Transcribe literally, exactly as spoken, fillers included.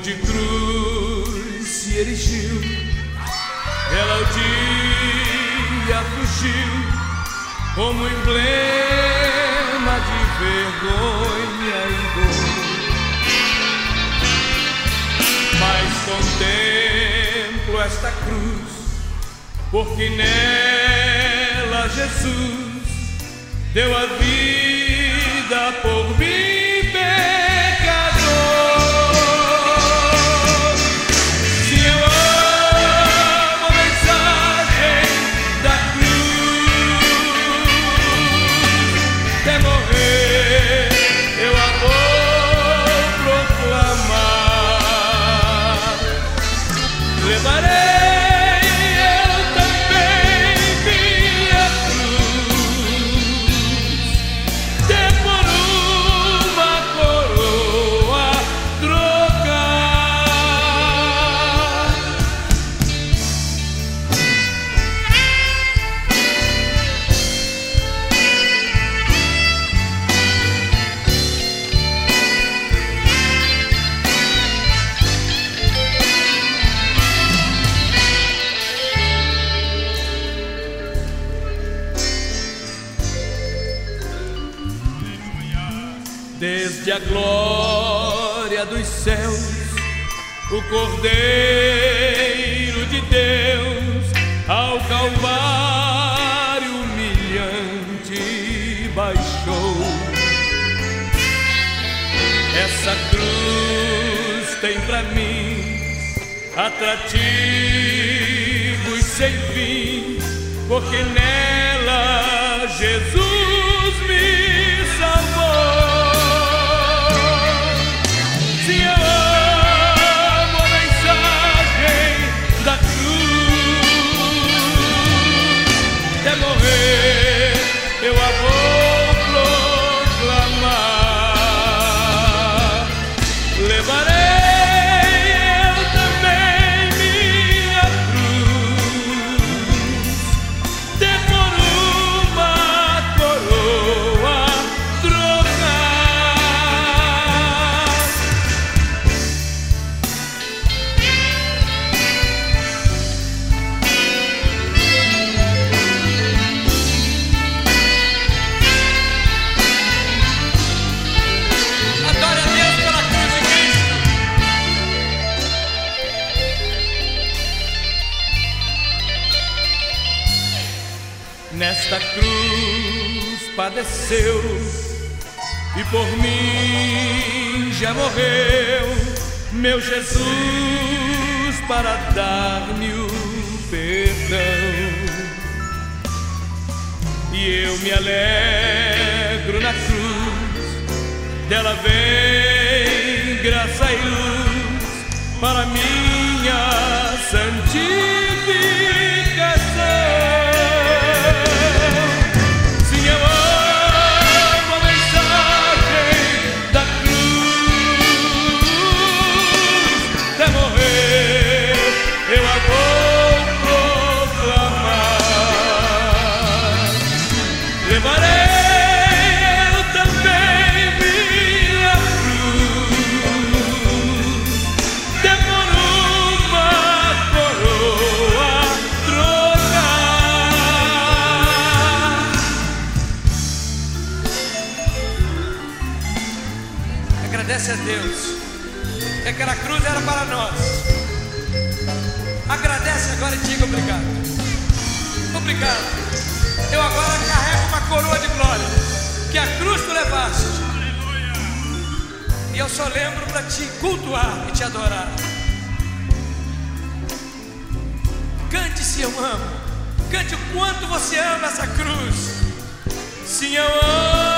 monte cruz se erigiu, ela o dia fugiu como emblema de vergonha e dor. Mas contemplo esta cruz, porque nela Jesus deu a vida por mim, pecador. Se eu amo a mensagem da cruz, até morrer eu a vou proclamar. Levarei desde a glória dos céus, o Cordeiro de Deus ao Calvário humilhante baixou. Essa cruz tem pra mim atrativos sem fim, porque nela Jesus me salvou. Eu a vou proclamar. Levarei eu também minha cruz, de por uma coroa trocar. Nesta cruz padeceu e por mim já morreu meu Jesus para dar-me o perdão. E eu me alegro na cruz, dela vem graça e luz para minha santificação. Levarei eu também minha cruz, de por uma coroa trocar. Agradece a Deus que aquela cruz era para nós. Agradece agora e diga obrigado. Obrigado. Eu agora carrego uma coroa de glória que a cruz tu levaste. E eu só lembro para te cultuar e te adorar. Cante se eu amo. Cante o quanto você ama essa cruz. Sim, eu amo.